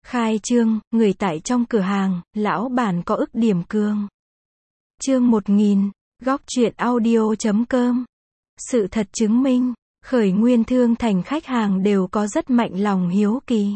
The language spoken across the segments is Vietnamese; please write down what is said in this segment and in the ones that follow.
Khai trương, người tại trong cửa hàng, lão bản có ức điểm cường. Chương 1000, góc truyện audio.com. Sự thật chứng minh, khởi nguyên thương thành khách hàng đều có rất mạnh lòng hiếu kỳ.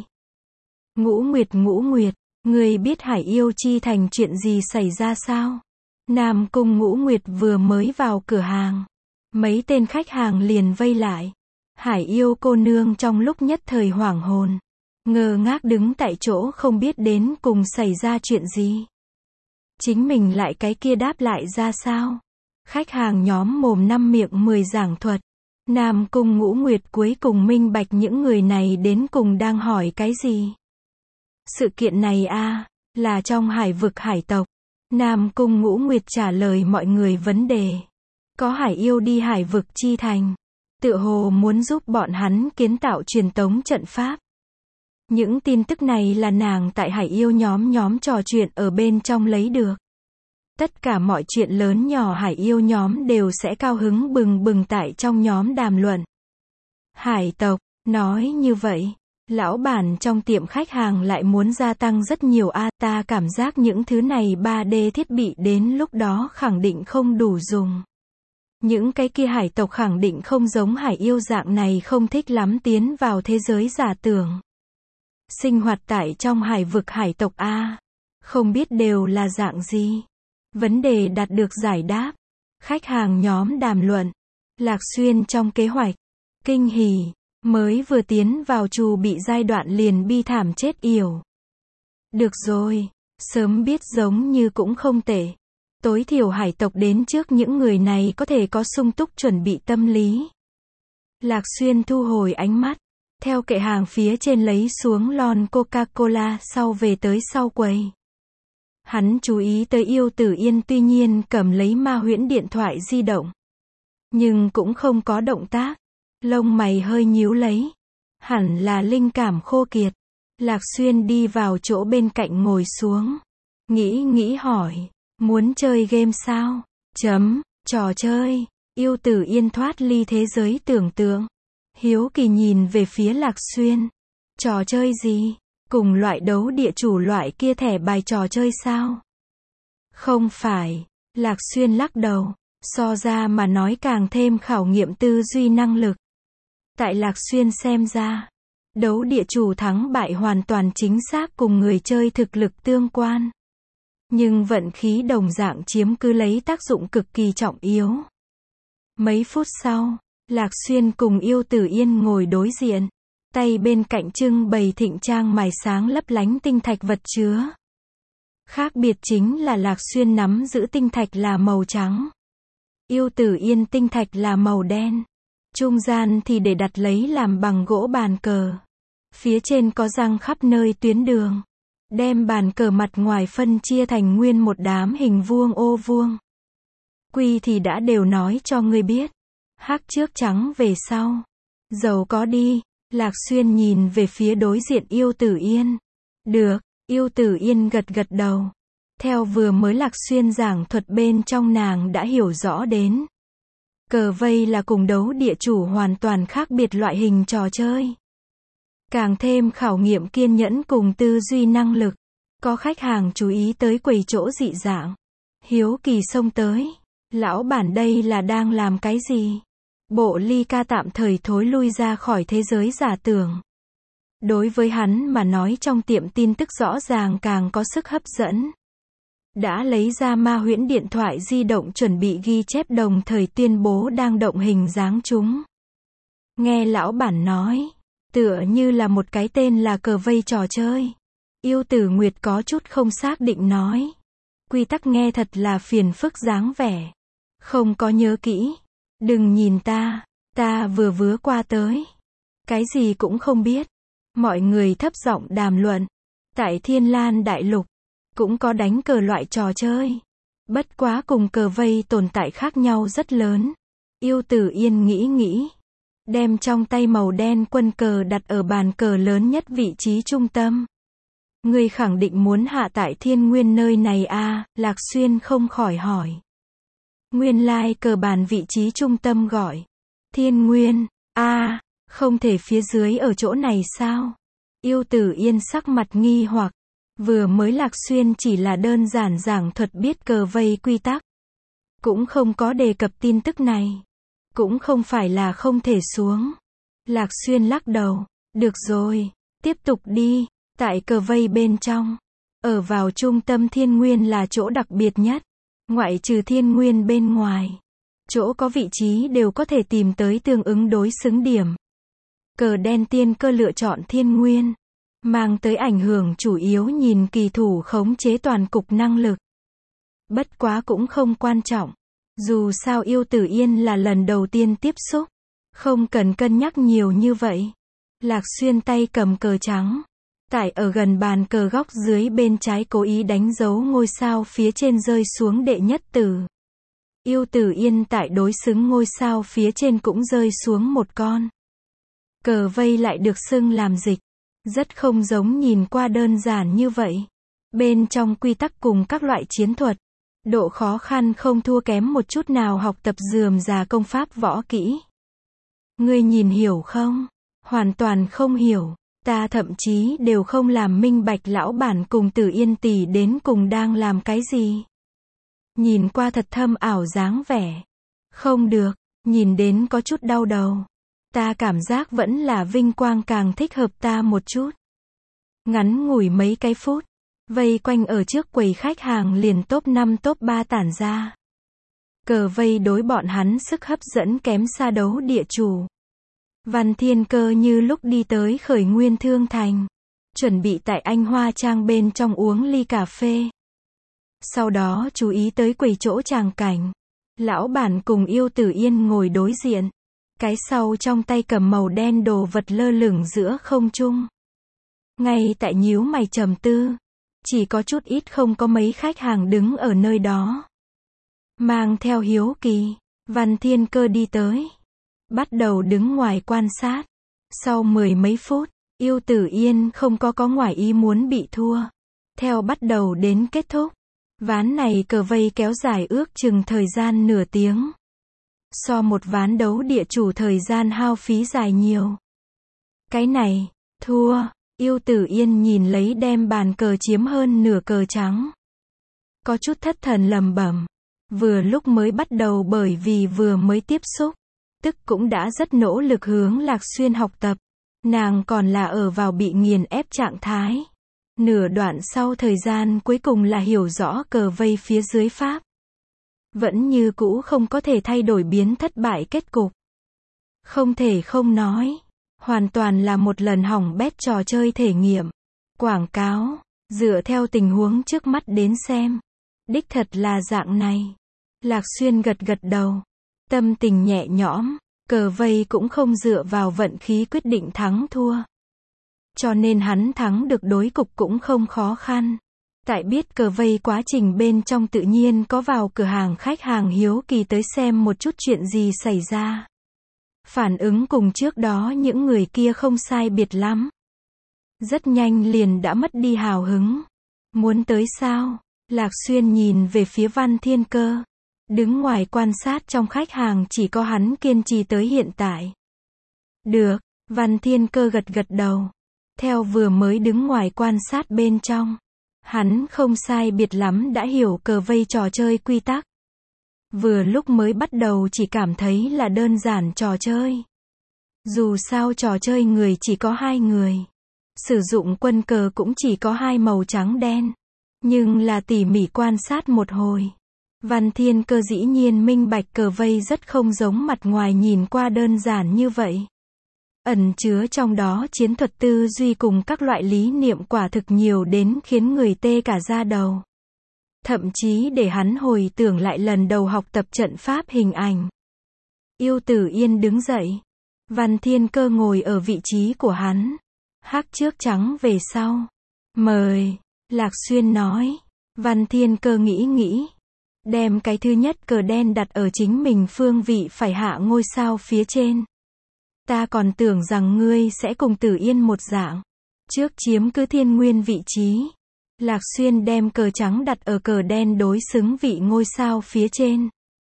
Ngũ Nguyệt, người biết Hải Yêu Chi Thành chuyện gì xảy ra sao? Nam Cung Ngũ Nguyệt vừa mới vào cửa hàng, mấy tên khách hàng liền vây lại. Hải Yêu cô nương trong lúc nhất thời hoảng hồn, ngơ ngác đứng tại chỗ không biết đến cùng xảy ra chuyện gì. Chính mình lại cái kia đáp lại ra sao? Khách hàng nhóm mồm năm miệng 10 giảng thuật. Nam Cung Ngũ Nguyệt cuối cùng minh bạch những người này đến cùng đang hỏi cái gì. Sự kiện này là trong hải vực hải tộc. Nam Cung Ngũ Nguyệt trả lời mọi người vấn đề. Có Hải Yêu đi hải vực chi thành, tựa hồ muốn giúp bọn hắn kiến tạo truyền tống trận pháp. Những tin tức này là nàng tại Hải Yêu nhóm trò chuyện ở bên trong lấy được. Tất cả mọi chuyện lớn nhỏ Hải Yêu nhóm đều sẽ cao hứng bừng bừng tại trong nhóm đàm luận. Hải tộc, nói như vậy, lão bản trong tiệm khách hàng lại muốn gia tăng rất nhiều ta cảm giác những thứ này 3D thiết bị đến lúc đó khẳng định không đủ dùng. Những cái kia hải tộc khẳng định không giống Hải Yêu dạng này không thích lắm tiến vào thế giới giả tưởng. Sinh hoạt tại trong hải vực hải tộc không biết đều là dạng gì. Vấn đề đạt được giải đáp. Khách hàng nhóm đàm luận. Lạc Xuyên trong kế hoạch. Kinh hỉ. Mới vừa tiến vào trù bị giai đoạn liền bi thảm chết yểu. Được rồi. Sớm biết giống như cũng không tệ. Tối thiểu hải tộc đến trước những người này có thể có sung túc chuẩn bị tâm lý. Lạc Xuyên thu hồi ánh mắt. Theo kệ hàng phía trên lấy xuống lon Coca-Cola sau về tới sau quầy. Hắn chú ý tới Yêu Tử Yên tuy nhiên cầm lấy ma huyễn điện thoại di động. Nhưng cũng không có động tác. Lông mày hơi nhíu lấy. Hẳn là linh cảm khô kiệt. Lạc Xuyên đi vào chỗ bên cạnh ngồi xuống. Nghĩ hỏi. Muốn chơi game sao? Trò chơi. Yêu Tử Yên thoát ly thế giới tưởng tượng. Hiếu kỳ nhìn về phía Lạc Xuyên. Trò chơi gì? Cùng loại đấu địa chủ loại kia thẻ bài trò chơi sao? Không phải. Lạc Xuyên lắc đầu. So ra mà nói càng thêm khảo nghiệm tư duy năng lực. Tại Lạc Xuyên xem ra, đấu địa chủ thắng bại hoàn toàn chính xác cùng người chơi thực lực tương quan. Nhưng vận khí đồng dạng chiếm cứ lấy tác dụng cực kỳ trọng yếu. Mấy phút sau, Lạc Xuyên cùng Yêu Tử Yên ngồi đối diện. Tay bên cạnh trưng bày thịnh trang mài sáng lấp lánh tinh thạch vật chứa. Khác biệt chính là Lạc Xuyên nắm giữ tinh thạch là màu trắng. Yêu Tử Yên tinh thạch là màu đen. Trung gian thì để đặt lấy làm bằng gỗ bàn cờ. Phía trên có răng khắp nơi tuyến đường. Đem bàn cờ mặt ngoài phân chia thành nguyên một đám hình vuông ô vuông. Quy thì đã đều nói cho ngươi biết. Hắc trước trắng về sau. Giàu có đi. Lạc Xuyên nhìn về phía đối diện Yêu Tử Yên. Được, Yêu Tử Yên gật đầu. Theo vừa mới Lạc Xuyên giảng thuật bên trong nàng đã hiểu rõ đến. Cờ vây là cùng đấu địa chủ hoàn toàn khác biệt loại hình trò chơi. Càng thêm khảo nghiệm kiên nhẫn cùng tư duy năng lực. Có khách hàng chú ý tới quầy chỗ dị dạng. Hiếu kỳ xông tới. Lão bản đây là đang làm cái gì? Bộ ly ca tạm thời thối lui ra khỏi thế giới giả tưởng. Đối với hắn mà nói trong tiệm tin tức rõ ràng càng có sức hấp dẫn. Đã lấy ra ma huyễn điện thoại di động chuẩn bị ghi chép đồng thời tuyên bố đang động hình dáng chúng. Nghe lão bản nói, tựa như là một cái tên là cờ vây trò chơi. Yêu Tử Nguyệt có chút không xác định nói. Quy tắc nghe thật là phiền phức dáng vẻ. Không có nhớ kỹ. Đừng nhìn ta vừa vứa qua tới. Cái gì cũng không biết. Mọi người thấp giọng đàm luận. Tại Thiên Lan Đại Lục, cũng có đánh cờ loại trò chơi. Bất quá cùng cờ vây tồn tại khác nhau rất lớn. Yêu Tử Yên nghĩ. Đem trong tay màu đen quân cờ đặt ở bàn cờ lớn nhất vị trí trung tâm. Ngươi khẳng định muốn hạ tại Thiên Nguyên nơi này Lạc Xuyên không khỏi hỏi. Nguyên lai cờ bàn vị trí trung tâm gọi Thiên Nguyên, không thể phía dưới ở chỗ này sao? Yêu Tử Yên sắc mặt nghi hoặc. Vừa mới Lạc Xuyên chỉ là đơn giản giảng thuật biết cờ vây quy tắc. Cũng không có đề cập tin tức này. Cũng không phải là không thể xuống. Lạc Xuyên lắc đầu. Được rồi, tiếp tục đi. Tại cờ vây bên trong. Ở vào trung tâm thiên nguyên là chỗ đặc biệt nhất. Ngoại trừ thiên nguyên bên ngoài. Chỗ có vị trí đều có thể tìm tới tương ứng đối xứng điểm. Cờ đen tiên cơ lựa chọn thiên nguyên. Mang tới ảnh hưởng chủ yếu nhìn kỳ thủ khống chế toàn cục năng lực. Bất quá cũng không quan trọng. Dù sao Yêu Tử Yên là lần đầu tiên tiếp xúc. Không cần cân nhắc nhiều như vậy. Lạc Xuyên tay cầm cờ trắng. Tại ở gần bàn cờ góc dưới bên trái cố ý đánh dấu ngôi sao phía trên rơi xuống đệ nhất tử. Yêu Tử Yên tại đối xứng ngôi sao phía trên cũng rơi xuống một con. Cờ vây lại được xưng làm dịch. Rất không giống nhìn qua đơn giản như vậy. Bên trong quy tắc cùng các loại chiến thuật. Độ khó khăn không thua kém một chút nào học tập rườm rà công pháp võ kỹ. Ngươi nhìn hiểu không? Hoàn toàn không hiểu. Ta thậm chí đều không làm minh bạch lão bản cùng Tử Yên tỷ đến cùng đang làm cái gì. Nhìn qua thật thâm ảo dáng vẻ. Không được, nhìn đến có chút đau đầu. Ta cảm giác vẫn là vinh quang càng thích hợp ta một chút. Ngắn ngủi mấy cái phút. Vây quanh ở trước quầy khách hàng liền top 5 top 3 tản ra. Cờ vây đối bọn hắn sức hấp dẫn kém xa đấu địa chủ. Văn Thiên Cơ như lúc đi tới Khởi Nguyên Thương Thành. Chuẩn bị tại Anh Hoa Trang bên trong uống ly cà phê. Sau đó chú ý tới quầy chỗ tràng cảnh. Lão bản cùng Yêu Tử Yên ngồi đối diện. Cái sau trong tay cầm màu đen đồ vật lơ lửng giữa không trung. Ngay tại nhíu mày trầm tư. Chỉ có chút ít không có mấy khách hàng đứng ở nơi đó. Mang theo hiếu kỳ, Văn Thiên Cơ đi tới. Bắt đầu đứng ngoài quan sát. Sau 10 mấy phút, Yêu Tử Yên không có ngoài ý muốn bị thua. Theo bắt đầu đến kết thúc. Ván này cờ vây kéo dài ước chừng thời gian nửa tiếng. So một ván đấu địa chủ thời gian hao phí dài nhiều. Cái này, thua. Yêu Tử Yên nhìn lấy đem bàn cờ chiếm hơn nửa cờ trắng. Có chút thất thần lẩm bẩm. Vừa lúc mới bắt đầu bởi vì vừa mới tiếp xúc. Tức cũng đã rất nỗ lực hướng Lạc Xuyên học tập. Nàng còn là ở vào bị nghiền ép trạng thái. Nửa đoạn sau thời gian cuối cùng là hiểu rõ cờ vây phía dưới pháp. Vẫn như cũ không có thể thay đổi biến thất bại kết cục. Không thể không nói. Hoàn toàn là một lần hỏng bét trò chơi thể nghiệm. Quảng cáo. Dựa theo tình huống trước mắt đến xem. Đích thật là dạng này. Lạc Xuyên gật gật đầu. Tâm tình nhẹ nhõm. Cờ vây cũng không dựa vào vận khí quyết định thắng thua. Cho nên hắn thắng được đối cục cũng không khó khăn. Tại biết cờ vây quá trình bên trong tự nhiên có vào cửa hàng khách hàng hiếu kỳ tới xem một chút chuyện gì xảy ra. Phản ứng cùng trước đó những người kia không sai biệt lắm. Rất nhanh liền đã mất đi hào hứng. Muốn tới sao? Lạc Xuyên nhìn về phía Văn Thiên Cơ. Đứng ngoài quan sát trong khách hàng chỉ có hắn kiên trì tới hiện tại. Được, Văn Thiên Cơ gật gật đầu. Theo vừa mới đứng ngoài quan sát bên trong. Hắn không sai biệt lắm đã hiểu cờ vây trò chơi quy tắc. Vừa lúc mới bắt đầu chỉ cảm thấy là đơn giản trò chơi. Dù sao trò chơi người chỉ có 2 người. Sử dụng quân cờ cũng chỉ có 2 màu trắng đen. Nhưng là tỉ mỉ quan sát một hồi. Văn Thiên Cơ dĩ nhiên minh bạch cờ vây rất không giống mặt ngoài nhìn qua đơn giản như vậy. Ẩn chứa trong đó chiến thuật tư duy cùng các loại lý niệm quả thực nhiều đến khiến người tê cả da đầu. Thậm chí để hắn hồi tưởng lại lần đầu học tập trận pháp hình ảnh. Yêu Tử Yên đứng dậy. Văn Thiên Cơ ngồi ở vị trí của hắn. Hắc trước trắng về sau. Mời. Lạc Xuyên nói. Văn Thiên Cơ nghĩ. Đem cái thứ nhất cờ đen đặt ở chính mình phương vị phải hạ ngôi sao phía trên. Ta còn tưởng rằng ngươi sẽ cùng Tử Yên một dạng. Trước chiếm cứ thiên nguyên vị trí. Lạc Xuyên đem cờ trắng đặt ở cờ đen đối xứng vị ngôi sao phía trên.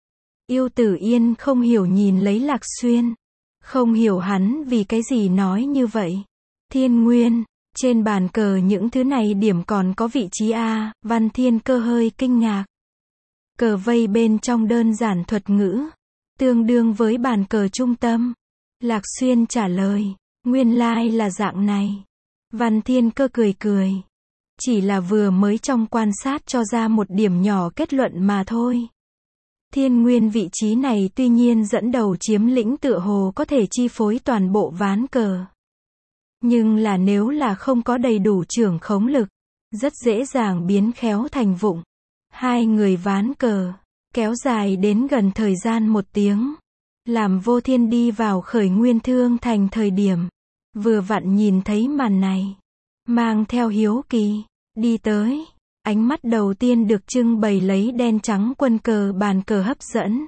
Yêu Tử Yên không hiểu nhìn lấy Lạc Xuyên. Không hiểu hắn vì cái gì nói như vậy. Thiên nguyên, Trên bàn cờ những thứ này điểm còn có vị trí A, Văn Thiên Cơ hơi kinh ngạc. Cờ vây bên trong đơn giản thuật ngữ, tương đương với bàn cờ trung tâm. Lạc Xuyên trả lời, nguyên lai là dạng này. Văn Thiên Cơ cười cười. Chỉ là vừa mới trong quan sát cho ra một điểm nhỏ kết luận mà thôi. Thiên nguyên vị trí này tuy nhiên dẫn đầu chiếm lĩnh tựa hồ có thể chi phối toàn bộ ván cờ. Nhưng là nếu là không có đầy đủ trưởng khống lực, rất dễ dàng biến khéo thành vụng. Hai người ván cờ, kéo dài đến gần thời gian 1 tiếng. Làm Vô Thiên đi vào Khởi Nguyên Thương Thành thời điểm, vừa vặn nhìn thấy màn này. Mang theo hiếu kỳ, đi tới. Ánh mắt đầu tiên được trưng bày lấy đen trắng quân cờ bàn cờ hấp dẫn.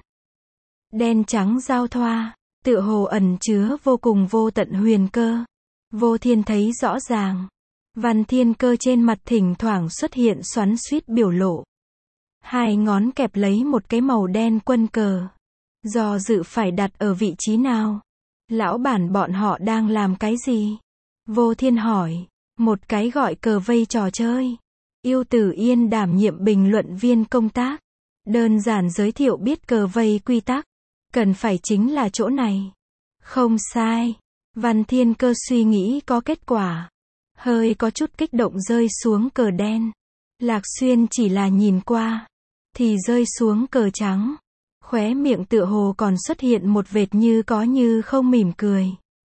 Đen trắng giao thoa, tựa hồ ẩn chứa vô cùng vô tận huyền cơ. Vô Thiên thấy rõ ràng. Văn Thiên Cơ trên mặt thỉnh thoảng xuất hiện xoắn xuýt biểu lộ. Hai ngón kẹp lấy một cái màu đen quân cờ. Do dự phải đặt ở vị trí nào? Lão bản bọn họ đang làm cái gì? Vô Thiên hỏi. Một cái gọi cờ vây trò chơi. Yêu Tử Yên đảm nhiệm bình luận viên công tác. Đơn giản giới thiệu biết cờ vây quy tắc. Cần phải chính là chỗ này. Không sai. Văn Thiên Cơ suy nghĩ có kết quả. Hơi có chút kích động rơi xuống cờ đen. Lạc Xuyên chỉ là nhìn qua. Thì rơi xuống cờ trắng. Khóe miệng tựa hồ còn xuất hiện một vệt như có như không mỉm cười.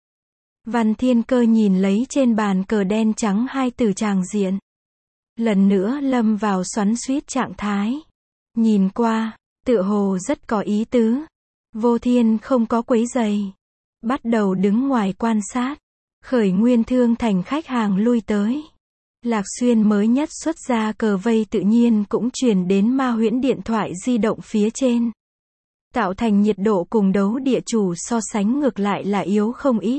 Văn Thiên Cơ nhìn lấy trên bàn cờ đen trắng hai từ tràng diện. Lần nữa lâm vào xoắn xuýt trạng thái. Nhìn qua, tựa hồ rất có ý tứ. Vô Thiên không có quấy giày. Bắt đầu đứng ngoài quan sát. Khởi Nguyên Thương Thành khách hàng lui tới. Lạc Xuyên mới nhất xuất ra cờ vây tự nhiên cũng truyền đến Ma Huyễn điện thoại di động phía trên. Tạo thành nhiệt độ cùng đấu địa chủ so sánh ngược lại là yếu không ít.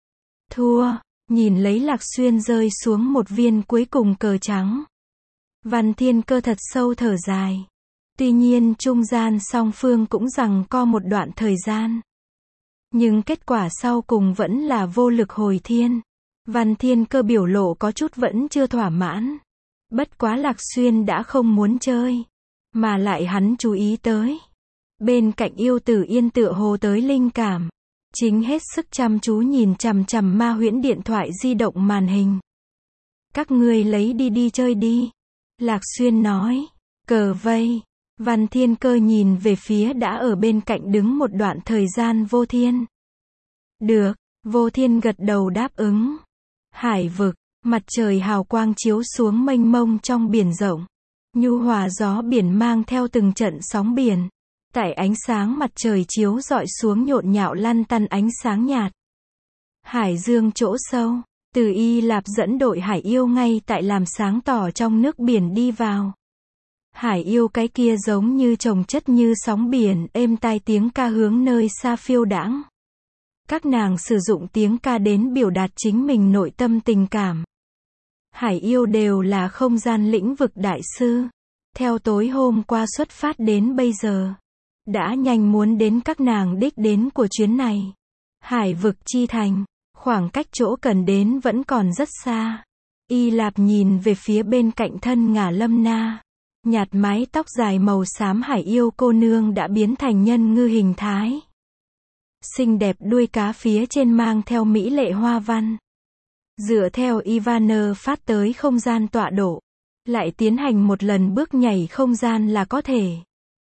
Thua, nhìn lấy Lạc Xuyên rơi xuống một viên cuối cùng cờ trắng. Văn Thiên Cơ thật sâu thở dài. Tuy nhiên trung gian song phương cũng giằng co một đoạn thời gian. Nhưng kết quả sau cùng vẫn là vô lực hồi thiên. Văn Thiên Cơ biểu lộ có chút vẫn chưa thỏa mãn. Bất quá Lạc Xuyên đã không muốn chơi. Mà lại hắn chú ý tới. Bên cạnh Yêu Tử Yên tựa hồ tới linh cảm. Chính hết sức chăm chú nhìn chằm chằm Ma Huyễn điện thoại di động màn hình. Các ngươi lấy đi chơi đi. Lạc Xuyên nói. Cờ vây. Văn Thiên Cơ nhìn về phía đã ở bên cạnh đứng một đoạn thời gian Vô Thiên. Được. Vô Thiên gật đầu đáp ứng. Hải vực. Mặt trời hào quang chiếu xuống mênh mông trong biển rộng. Nhu hòa gió biển mang theo từng trận sóng biển. Tại ánh sáng mặt trời chiếu rọi xuống nhộn nhạo lăn tăn ánh sáng nhạt. Hải dương chỗ sâu. Từ Y Lạp dẫn đội hải yêu ngay tại làm sáng tỏ trong nước biển đi vào. Hải yêu cái kia giống như chồng chất như sóng biển, êm tai tiếng ca hướng nơi xa phiêu đãng. Các nàng sử dụng tiếng ca đến biểu đạt chính mình nội tâm tình cảm. Hải yêu đều là không gian lĩnh vực đại sư. Theo tối hôm qua xuất phát đến bây giờ. Đã nhanh muốn đến các nàng đích đến của chuyến này. Hải vực chi thành. Khoảng cách chỗ cần đến vẫn còn rất xa. Y Lạp nhìn về phía bên cạnh thân ngả Lâm Na. Nhạt mái tóc dài màu xám hải yêu cô nương đã biến thành nhân ngư hình thái. Xinh đẹp đuôi cá phía trên mang theo mỹ lệ hoa văn. Dựa theo Ivaner phát tới không gian tọa độ. Lại tiến hành một lần bước nhảy không gian là có thể.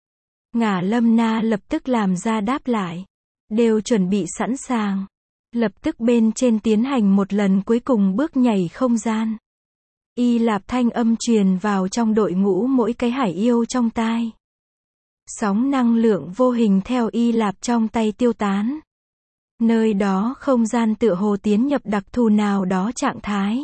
Ngả Lâm Na lập tức làm ra đáp lại. Đều chuẩn bị sẵn sàng. Lập tức bên trên tiến hành một lần cuối cùng bước nhảy không gian. Y Lạp thanh âm truyền vào trong đội ngũ mỗi cái hải yêu trong tai. Sóng năng lượng vô hình theo Y Lạp trong tay tiêu tán. Nơi đó không gian tựa hồ tiến nhập đặc thù nào đó trạng thái.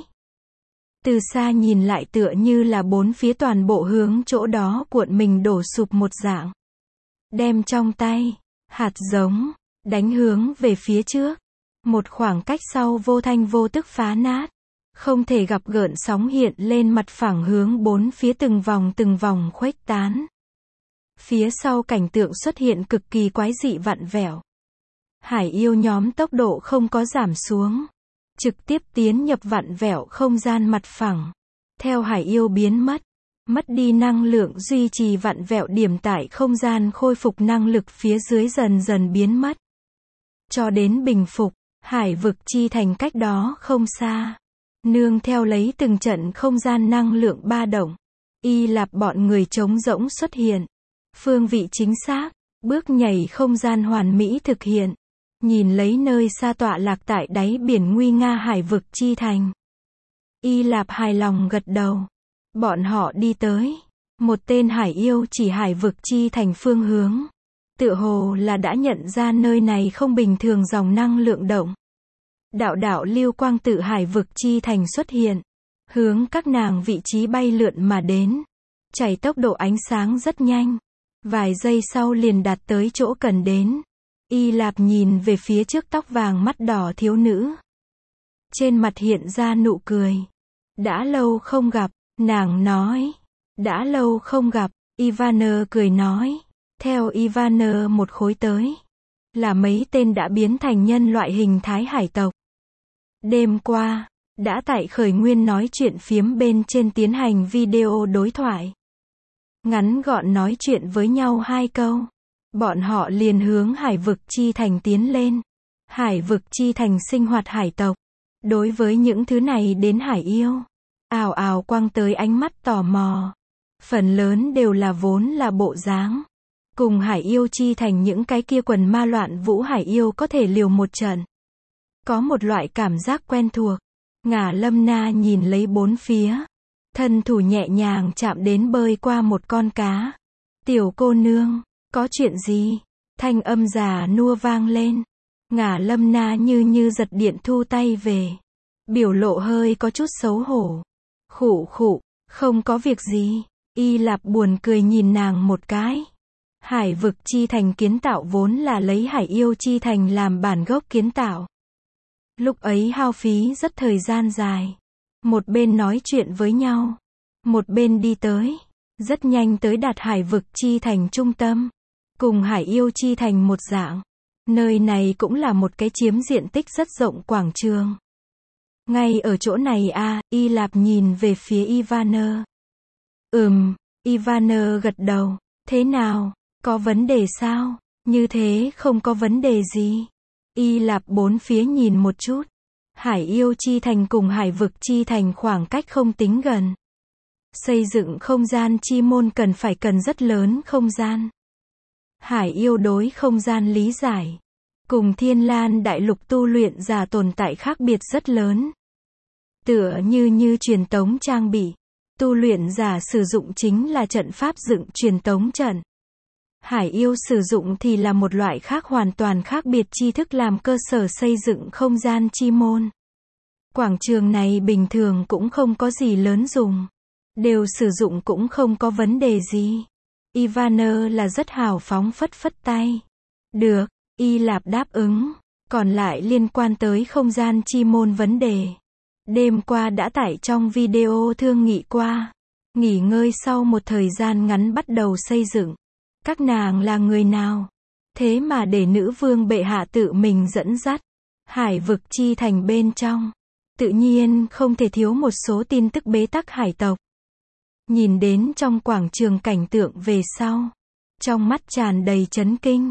Từ xa nhìn lại tựa như là bốn phía toàn bộ hướng chỗ đó cuộn mình đổ sụp một dạng. Đem trong tay, hạt giống, đánh hướng về phía trước. Một khoảng cách sau vô thanh vô tức phá nát. Không thể gặp gợn sóng hiện lên mặt phẳng hướng bốn phía từng vòng khuếch tán. Phía sau cảnh tượng xuất hiện cực kỳ quái dị vặn vẹo. Hải yêu nhóm tốc độ không có giảm xuống. trực tiếp tiến nhập vặn vẹo không gian mặt phẳng. Theo hải yêu biến mất, mất đi năng lượng duy trì vặn vẹo điểm tại không gian khôi phục năng lực phía dưới dần dần biến mất. Cho đến bình phục, hải vực chi thành cách đó không xa. Nương theo lấy từng trận không gian năng lượng ba động. Y Lạp bọn người trống rỗng xuất hiện. Phương vị chính xác, bước nhảy không gian hoàn mỹ thực hiện. Nhìn lấy nơi xa tọa lạc tại đáy biển nguy nga hải vực chi thành. Y Lạp hài lòng gật đầu. Bọn họ đi tới. Một tên hải yêu chỉ hải vực chi thành phương hướng. Tựa hồ là đã nhận ra nơi này không bình thường dòng năng lượng động. Đạo đạo lưu quang tự hải vực chi thành xuất hiện. Hướng các nàng vị trí bay lượn mà đến. Chảy tốc độ ánh sáng rất nhanh. Vài giây sau liền đạt tới chỗ cần đến. Y Lạp nhìn về phía trước tóc vàng mắt đỏ thiếu nữ. Trên mặt hiện ra nụ cười. Đã lâu không gặp, nàng nói. Đã lâu không gặp, Ivana cười nói. Theo Ivana một khối tới. Là mấy tên đã biến thành nhân loại hình thái hải tộc. Đêm qua, đã tại khởi nguyên nói chuyện phiếm bên trên tiến hành video đối thoại. Ngắn gọn nói chuyện với nhau 2 câu. Bọn họ liền hướng hải vực chi thành tiến lên. Hải vực chi thành sinh hoạt hải tộc. Đối với những thứ này đến hải yêu. Ào ào quăng tới ánh mắt tò mò. Phần lớn đều là vốn là bộ dáng. Cùng hải yêu chi thành những cái kia quần ma loạn vũ hải yêu có thể liều một trận. Có một loại cảm giác quen thuộc. Ngả Lâm Na nhìn lấy bốn phía. Thân thủ nhẹ nhàng chạm đến bơi qua một con cá. Tiểu cô nương, có chuyện gì? Thanh âm già nua vang lên. Ngả Lâm Na như giật điện thu tay về. Biểu lộ hơi có chút xấu hổ. Khụ khụ, không có việc gì. Y Lạp buồn cười nhìn nàng một cái. Hải vực chi thành kiến tạo vốn là lấy hải yêu chi thành làm bản gốc kiến tạo. Lúc ấy hao phí rất thời gian dài. Một bên nói chuyện với nhau. Một bên đi tới. Rất nhanh tới đạt hải vực chi thành trung tâm. Cùng hải yêu chi thành một dạng. Nơi này cũng là một cái chiếm diện tích rất rộng quảng trường. Ngay ở chỗ này Y Lạp nhìn về phía Ivana. Ivana gật đầu. Thế nào? Có vấn đề sao? Như thế không có vấn đề gì. Y Lạp bốn phía nhìn một chút. Hải yêu chi thành cùng hải vực chi thành khoảng cách không tính gần. Xây dựng không gian chi môn cần rất lớn không gian. Hải yêu đối không gian lý giải. Cùng Thiên Lan đại lục tu luyện giả tồn tại khác biệt rất lớn. Tựa như truyền tống trang bị. Tu luyện giả sử dụng chính là trận pháp dựng truyền tống trận. Hải yêu sử dụng thì là một loại khác hoàn toàn khác biệt tri thức làm cơ sở xây dựng không gian chi môn. Quảng trường này bình thường cũng không có gì lớn dùng. Đều sử dụng cũng không có vấn đề gì. Ivana là rất hào phóng phất tay. Được, Y Lạp đáp ứng. Còn lại liên quan tới không gian chi môn vấn đề. Đêm qua đã tải trong video thương nghị qua. Nghỉ ngơi sau một thời gian ngắn bắt đầu xây dựng. Các nàng là người nào? Thế mà để nữ vương bệ hạ tự mình dẫn dắt. Hải vực chi thành bên trong. Tự nhiên không thể thiếu một số tin tức bế tắc hải tộc. Nhìn đến trong quảng trường cảnh tượng về sau. Trong mắt tràn đầy chấn kinh.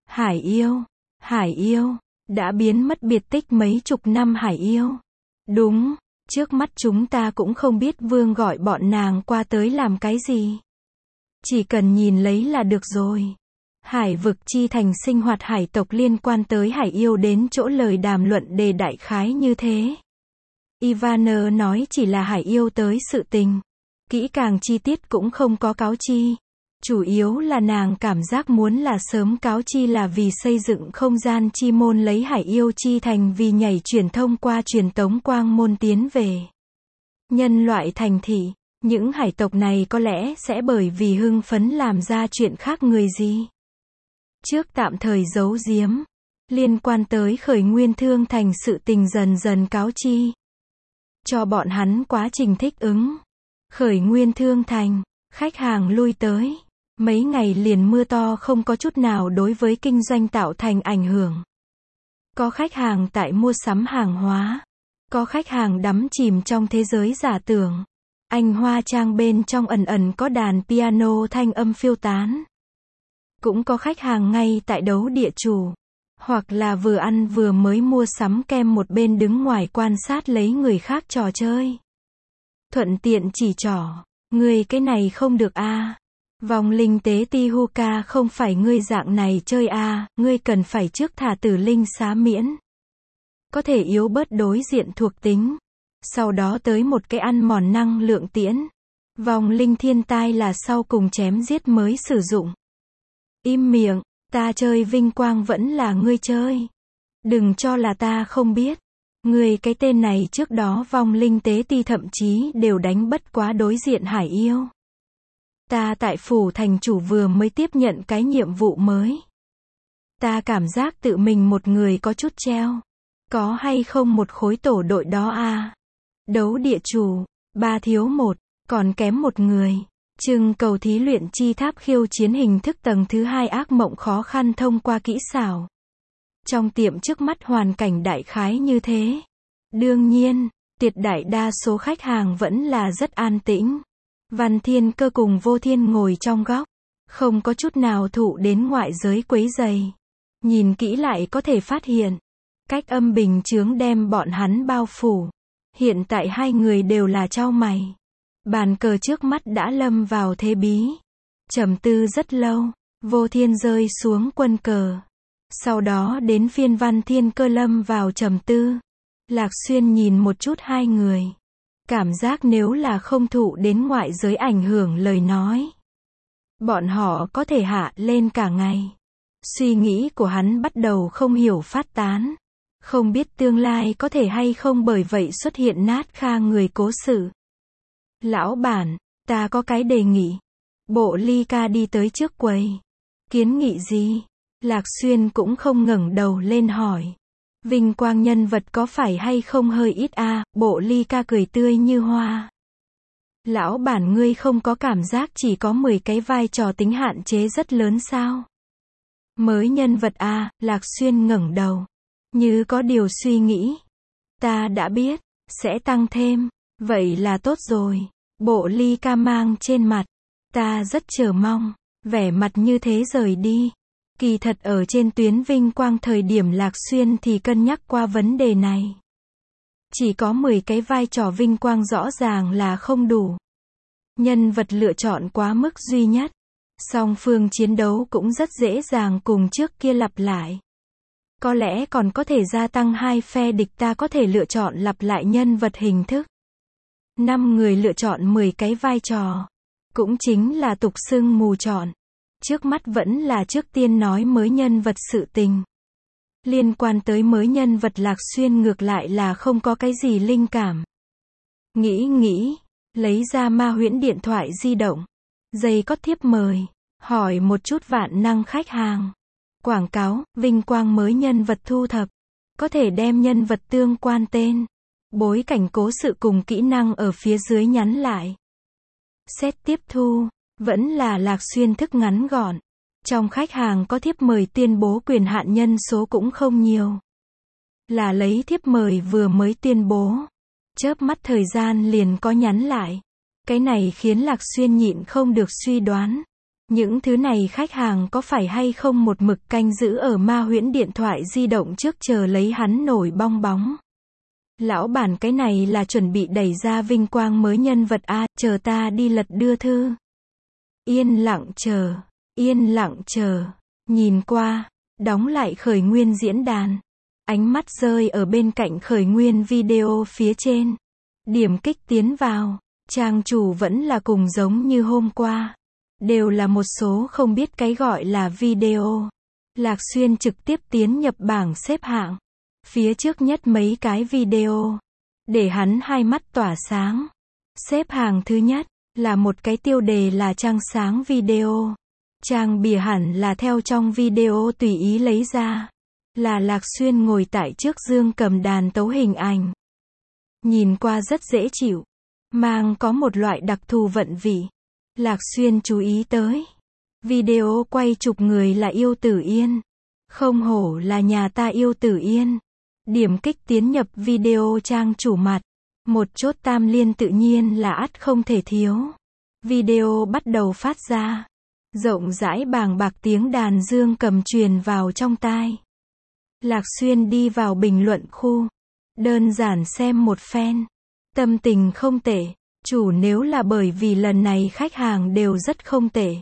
Hải yêu, đã biến mất biệt tích mấy chục năm hải yêu. Đúng, trước mắt chúng ta cũng không biết vương gọi bọn nàng qua tới làm cái gì. Chỉ cần nhìn lấy là được rồi. Hải vực chi thành sinh hoạt hải tộc liên quan tới hải yêu đến chỗ lời đàm luận đề đại khái như thế. Ivana nói chỉ là hải yêu tới sự tình. Kỹ càng chi tiết cũng không có cáo chi. Chủ yếu là nàng cảm giác muốn là sớm cáo chi là vì xây dựng không gian chi môn lấy hải yêu chi thành vì nhảy truyền thông qua truyền tống quang môn tiến về. Nhân loại thành thị, những hải tộc này có lẽ sẽ bởi vì hưng phấn làm ra chuyện khác người gì. Trước tạm thời giấu giếm. Liên quan tới khởi nguyên thương thành sự tình dần dần cáo chi. Cho bọn hắn quá trình thích ứng. Khởi nguyên thương thành, khách hàng lui tới. Mấy ngày liền mưa to không có chút nào đối với kinh doanh tạo thành ảnh hưởng. Có khách hàng tại mua sắm hàng hóa. Có khách hàng đắm chìm trong thế giới giả tưởng. Anh hóa trang bên trong ẩn ẩn có đàn piano thanh âm phiêu tán. Cũng có khách hàng ngay tại đấu địa chủ. Hoặc là vừa ăn vừa mới mua sắm kem một bên đứng ngoài quan sát lấy người khác trò chơi. Thuận tiện chỉ trỏ, ngươi cái này không được a. Vong linh tế ti Huka không phải ngươi dạng này chơi a, ngươi cần phải trước thả tử linh xá miễn. Có thể yếu bớt đối diện thuộc tính. Sau đó tới một cái ăn mòn năng lượng tiễn. Vong linh thiên tai là sau cùng chém giết mới sử dụng. Im miệng, ta chơi vinh quang vẫn là ngươi chơi. Đừng cho là ta không biết. Ngươi cái tên này trước đó vong linh tế ti thậm chí đều đánh bất quá đối diện hải yêu. Ta tại phủ thành chủ vừa mới tiếp nhận cái nhiệm vụ mới. Ta cảm giác tự mình một người có chút treo. Có hay không một khối tổ đội đó a? Đấu địa chủ, 3 thiếu 1, còn kém một người. Trưng cầu thí luyện chi tháp khiêu chiến hình thức tầng thứ 2 ác mộng khó khăn thông qua kỹ xảo. Trong tiệm trước mắt hoàn cảnh đại khái như thế. Đương nhiên, tuyệt đại đa số khách hàng vẫn là rất an tĩnh. Văn Thiên Cơ cùng Vô Thiên ngồi trong góc, không có chút nào thụ đến ngoại giới quấy rầy. Nhìn kỹ lại có thể phát hiện, cách âm bình chướng đem bọn hắn bao phủ. Hiện tại hai người đều là chau mày. Bàn cờ trước mắt đã lâm vào thế bí. Trầm tư rất lâu, Vô Thiên rơi xuống quân cờ. Sau đó đến phiên Văn Thiên Cơ lâm vào trầm tư. Lạc Xuyên nhìn một chút hai người. Cảm giác nếu là không thụ đến ngoại giới ảnh hưởng lời nói. Bọn họ có thể hạ lên cả ngày. Suy nghĩ của hắn bắt đầu không hiểu phát tán. Không biết tương lai có thể hay không bởi vậy xuất hiện nát kha người cố sự. Lão bản, ta có cái đề nghị. Bộ ly ca đi tới trước quầy. Kiến nghị gì? Lạc Xuyên cũng không ngẩng đầu lên hỏi. Vinh quang nhân vật có phải hay không hơi ít a? Bộ ly ca cười tươi như hoa. Lão bản ngươi không có cảm giác chỉ có 10 cái vai trò tính hạn chế rất lớn sao? Mới nhân vật a? Lạc Xuyên ngẩng đầu. Như có điều suy nghĩ. Ta đã biết, sẽ tăng thêm. Vậy là tốt rồi. Bộ ly ca mang trên mặt. Ta rất chờ mong. Vẻ mặt như thế rời đi. Kỳ thật ở trên tuyến vinh quang thời điểm Lạc Xuyên thì cân nhắc qua vấn đề này. Chỉ có 10 cái vai trò vinh quang rõ ràng là không đủ. Nhân vật lựa chọn quá mức duy nhất. Song phương chiến đấu cũng rất dễ dàng cùng trước kia lặp lại. Có lẽ còn có thể gia tăng hai phe địch ta có thể lựa chọn lặp lại nhân vật hình thức. 5 người lựa chọn 10 cái vai trò. Cũng chính là tục xưng mù chọn. Trước mắt vẫn là trước tiên nói mới nhân vật sự tình. Liên quan tới mới nhân vật Lạc Xuyên ngược lại là không có cái gì linh cảm. Nghĩ, lấy ra ma huyễn điện thoại di động. Dây có thiếp mời. Hỏi một chút vạn năng khách hàng. Quảng cáo, vinh quang mới nhân vật thu thập. Có thể đem nhân vật tương quan tên. Bối cảnh cố sự cùng kỹ năng ở phía dưới nhắn lại. Xét tiếp thu. Vẫn là Lạc Xuyên thức ngắn gọn. Trong khách hàng có thiếp mời tuyên bố quyền hạn nhân số cũng không nhiều. Là lấy thiếp mời vừa mới tuyên bố. Chớp mắt thời gian liền có nhắn lại. Cái này khiến Lạc Xuyên nhịn không được suy đoán. Những thứ này khách hàng có phải hay không một mực canh giữ ở ma huyễn điện thoại di động trước chờ lấy hắn nổi bong bóng. Lão bản cái này là chuẩn bị đẩy ra vinh quang mới nhân vật a, chờ ta đi lật đưa thư. Yên lặng chờ, nhìn qua, đóng lại khởi nguyên diễn đàn. Ánh mắt rơi ở bên cạnh khởi nguyên video phía trên. Điểm kích tiến vào, trang chủ vẫn là cùng giống như hôm qua. Đều là một số không biết cái gọi là video. Lạc Xuyên trực tiếp tiến nhập bảng xếp hạng. Phía trước nhất mấy cái video. Để hắn hai mắt tỏa sáng. Xếp hàng thứ nhất. Là một cái tiêu đề là trang sáng video. Trang bìa hẳn là theo trong video tùy ý lấy ra. Là Lạc Xuyên ngồi tại trước dương cầm đàn tấu hình ảnh. Nhìn qua rất dễ chịu. Mang có một loại đặc thù vận vị. Lạc Xuyên chú ý tới. Video quay chụp người là Yêu Tử Yên. Không hổ là nhà ta Yêu Tử Yên. Điểm kích tiến nhập video trang chủ mặt. Một chốt tam liên tự nhiên là ắt không thể thiếu. Video bắt đầu phát ra. Rộng rãi bàng bạc tiếng đàn dương cầm truyền vào trong tai. Lạc Xuyên đi vào bình luận khu. Đơn giản xem một phen. Tâm tình không tệ. Chủ nếu là bởi vì lần này khách hàng đều rất không tệ.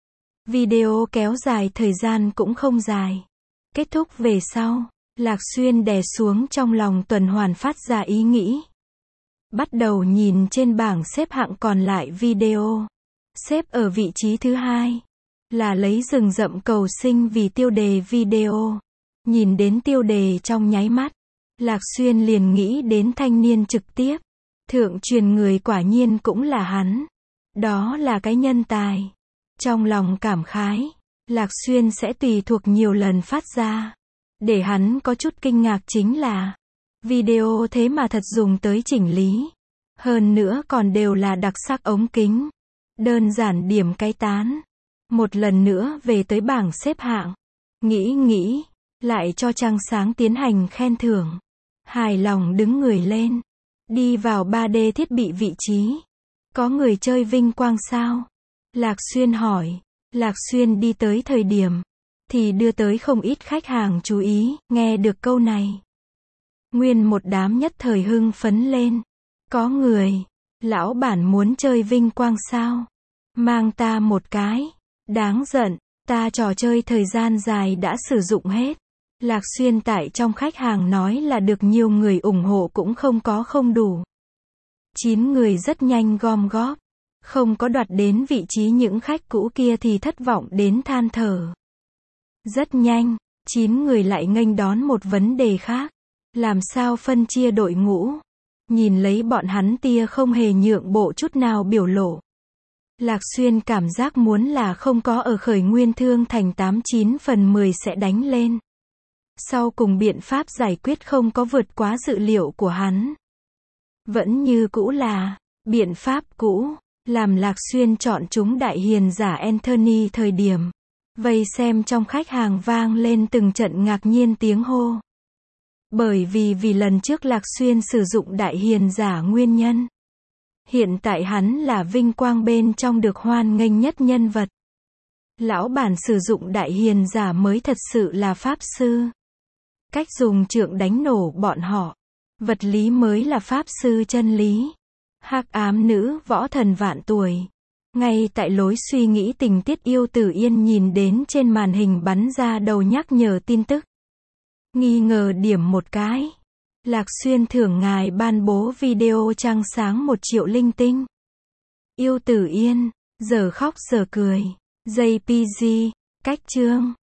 Video kéo dài thời gian cũng không dài. Kết thúc về sau, Lạc Xuyên đè xuống trong lòng tuần hoàn phát ra ý nghĩ. Bắt đầu nhìn trên bảng xếp hạng còn lại video. Xếp ở vị trí thứ 2 là lấy rừng rậm cầu sinh vì tiêu đề video. Nhìn đến tiêu đề trong nháy mắt, Lạc Xuyên liền nghĩ đến thanh niên trực tiếp. Thượng truyền người quả nhiên cũng là hắn. Đó là cái nhân tài. Trong lòng cảm khái, Lạc Xuyên sẽ tùy thuộc nhiều lần phát ra. Để hắn có chút kinh ngạc chính là, video thế mà thật dùng tới chỉnh lý. Hơn nữa còn đều là đặc sắc ống kính. Đơn giản điểm cái tán. Một lần nữa về tới bảng xếp hạng. Nghĩ, lại cho Trăng Sáng tiến hành khen thưởng. Hài lòng đứng người lên. Đi vào 3D thiết bị vị trí. Có người chơi vinh quang sao? Lạc Xuyên hỏi. Lạc Xuyên đi tới thời điểm thì đưa tới không ít khách hàng chú ý, nghe được câu này. Nguyên một đám nhất thời hưng phấn lên. Có người, lão bản muốn chơi vinh quang sao? Mang ta một cái. Đáng giận, ta trò chơi thời gian dài đã sử dụng hết. Lạc Xuyên tại trong khách hàng nói là được nhiều người ủng hộ cũng không đủ. 9 người rất nhanh gom góp. Không có đoạt đến vị trí những khách cũ kia thì thất vọng đến than thở. Rất nhanh, 9 người lại nghênh đón một vấn đề khác. Làm sao phân chia đội ngũ? Nhìn lấy bọn hắn tia không hề nhượng bộ chút nào biểu lộ. Lạc Xuyên cảm giác muốn là không có ở Khởi Nguyên Thương Thành 89 phần 10 sẽ đánh lên. Sau cùng biện pháp giải quyết không có vượt quá dự liệu của hắn. Vẫn như cũ là biện pháp cũ, làm Lạc Xuyên chọn chúng đại hiền giả Anthony thời điểm. Vây xem trong khách hàng vang lên từng trận ngạc nhiên tiếng hô. Bởi vì lần trước Lạc Xuyên sử dụng đại hiền giả nguyên nhân. Hiện tại hắn là vinh quang bên trong được hoan nghênh nhất nhân vật. Lão bản sử dụng đại hiền giả mới thật sự là pháp sư. Cách dùng trượng đánh nổ bọn họ. Vật lý mới là pháp sư chân lý. Hắc ám nữ võ thần vạn tuổi. Ngay tại lối suy nghĩ tình tiết Yêu Tử Yên nhìn đến trên màn hình bắn ra đầu nhắc nhở tin tức. Nghi ngờ điểm một cái. Lạc Xuyên thưởng ngài ban bố video Trăng Sáng 1 triệu linh tinh. Yêu Tử Yên, giờ khóc giờ cười. JPG, cách chương.